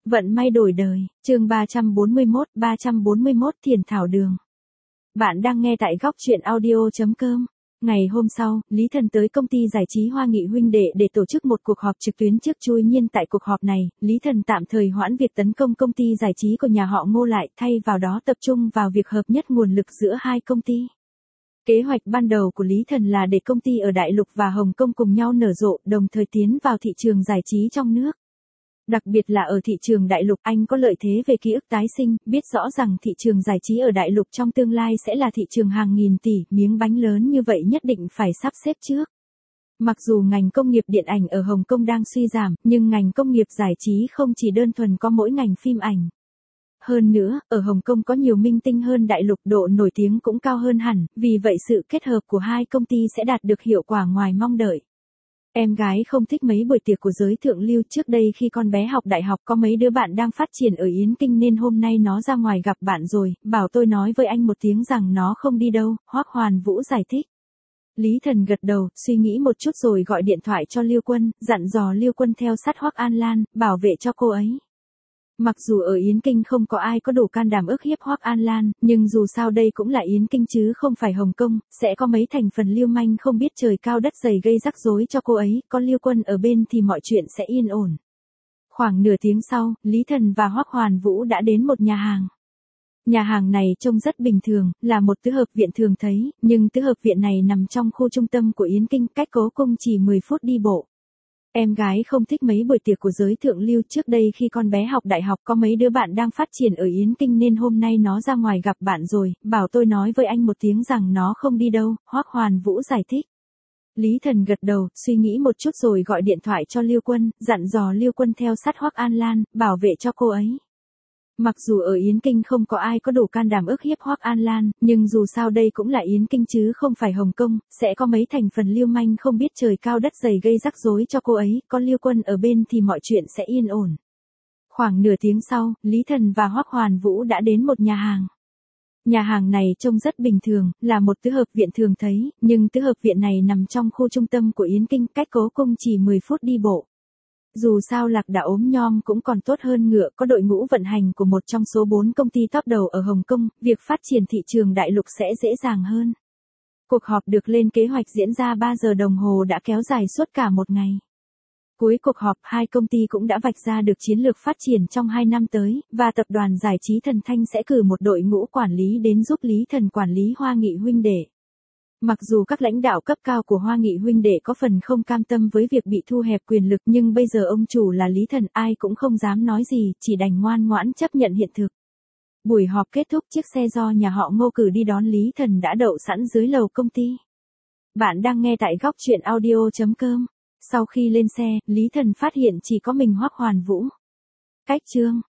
Vận may đổi đời, chương 341 Thiền Thảo Đường. Bạn đang nghe tại góc truyện audio.com. Ngày hôm sau, Lý Thần tới công ty giải trí Hoa Nghị huynh đệ để tổ chức một cuộc họp trực tuyến trước chui nhiên tại cuộc họp này, Lý Thần tạm thời hoãn việc tấn công công ty giải trí của nhà họ Ngô lại, thay vào đó tập trung vào việc hợp nhất nguồn lực giữa hai công ty. Kế hoạch ban đầu của Lý Thần là để công ty ở Đại Lục và Hồng Kông cùng nhau nở rộ, đồng thời tiến vào thị trường giải trí trong nước. Đặc biệt là ở thị trường Đại Lục, anh có lợi thế về ký ức tái sinh, biết rõ rằng thị trường giải trí ở Đại Lục trong tương lai sẽ là thị trường hàng nghìn tỷ, miếng bánh lớn như vậy nhất định phải sắp xếp trước. Mặc dù ngành công nghiệp điện ảnh ở Hồng Kông đang suy giảm, nhưng ngành công nghiệp giải trí không chỉ đơn thuần có mỗi ngành phim ảnh. Hơn nữa, ở Hồng Kông có nhiều minh tinh hơn Đại Lục, độ nổi tiếng cũng cao hơn hẳn, vì vậy sự kết hợp của hai công ty sẽ đạt được hiệu quả ngoài mong đợi. Em gái không thích mấy buổi tiệc của giới thượng lưu, trước đây khi con bé học đại học có mấy đứa bạn đang phát triển ở Yến Kinh nên hôm nay nó ra ngoài gặp bạn rồi, bảo tôi nói với anh một tiếng rằng nó không đi đâu, Hoắc Hoàn Vũ giải thích. Lý Thần gật đầu, suy nghĩ một chút rồi gọi điện thoại cho Liêu Quân, dặn dò Liêu Quân theo sát Hoắc An Lan, bảo vệ cho cô ấy. Mặc dù ở Yến Kinh không có ai có đủ can đảm ức hiếp Hoắc An Lan, nhưng dù sao đây cũng là Yến Kinh chứ không phải Hồng Kông, sẽ có mấy thành phần lưu manh không biết trời cao đất dày gây rắc rối cho cô ấy, có Liêu Quân ở bên thì mọi chuyện sẽ yên ổn. Khoảng nửa tiếng sau, Lý Thần và Hoắc Hoàn Vũ đã đến một nhà hàng. Nhà hàng này trông rất bình thường, là một tứ hợp viện thường thấy, nhưng tứ hợp viện này nằm trong khu trung tâm của Yến Kinh, cách Cố Cung chỉ 10 phút đi bộ. Em gái không thích mấy buổi tiệc của giới thượng lưu, trước đây khi con bé học đại học có mấy đứa bạn đang phát triển ở Yến Kinh nên hôm nay nó ra ngoài gặp bạn rồi, bảo tôi nói với anh một tiếng rằng nó không đi đâu, Hoắc Hoàn Vũ giải thích. Lý Thần gật đầu, suy nghĩ một chút rồi gọi điện thoại cho Liêu Quân, dặn dò Liêu Quân theo sát Hoắc An Lan, bảo vệ cho cô ấy. Mặc dù ở Yến Kinh không có ai có đủ can đảm ức hiếp Hoắc An Lan, nhưng dù sao đây cũng là Yến Kinh chứ không phải Hồng Kông, sẽ có mấy thành phần lưu manh không biết trời cao đất dày gây rắc rối cho cô ấy, có Liêu Quân ở bên thì mọi chuyện sẽ yên ổn. Khoảng nửa tiếng sau, Lý Thần và Hoắc Hoàn Vũ đã đến một nhà hàng. Nhà hàng này trông rất bình thường, là một tứ hợp viện thường thấy, nhưng tứ hợp viện này nằm trong khu trung tâm của Yến Kinh, cách Cố Cung chỉ 10 phút đi bộ. Dù sao Lạc Đà ốm nhom cũng còn tốt hơn ngựa, có đội ngũ vận hành của một trong số 4 công ty top đầu ở Hồng Kông, việc phát triển thị trường Đại Lục sẽ dễ dàng hơn. Cuộc họp được lên kế hoạch diễn ra 3 giờ đồng hồ đã kéo dài suốt cả một ngày. Cuối cuộc họp, hai công ty cũng đã vạch ra được chiến lược phát triển trong 2 năm tới, và tập đoàn giải trí Thần Thanh sẽ cử một đội ngũ quản lý đến giúp Lý Thần quản lý Hoa Nghị huynh đệ. Mặc dù các lãnh đạo cấp cao của Hoa Nghị huynh đệ có phần không cam tâm với việc bị thu hẹp quyền lực, nhưng bây giờ ông chủ là Lý Thần, ai cũng không dám nói gì, chỉ đành ngoan ngoãn chấp nhận hiện thực. Buổi họp kết thúc, chiếc xe do nhà họ Ngô cử đi đón Lý Thần đã đậu sẵn dưới lầu công ty. Bạn đang nghe tại góc truyện audio.com. Sau khi lên xe, Lý Thần phát hiện chỉ có mình Hoắc Hoàn Vũ. Cách chương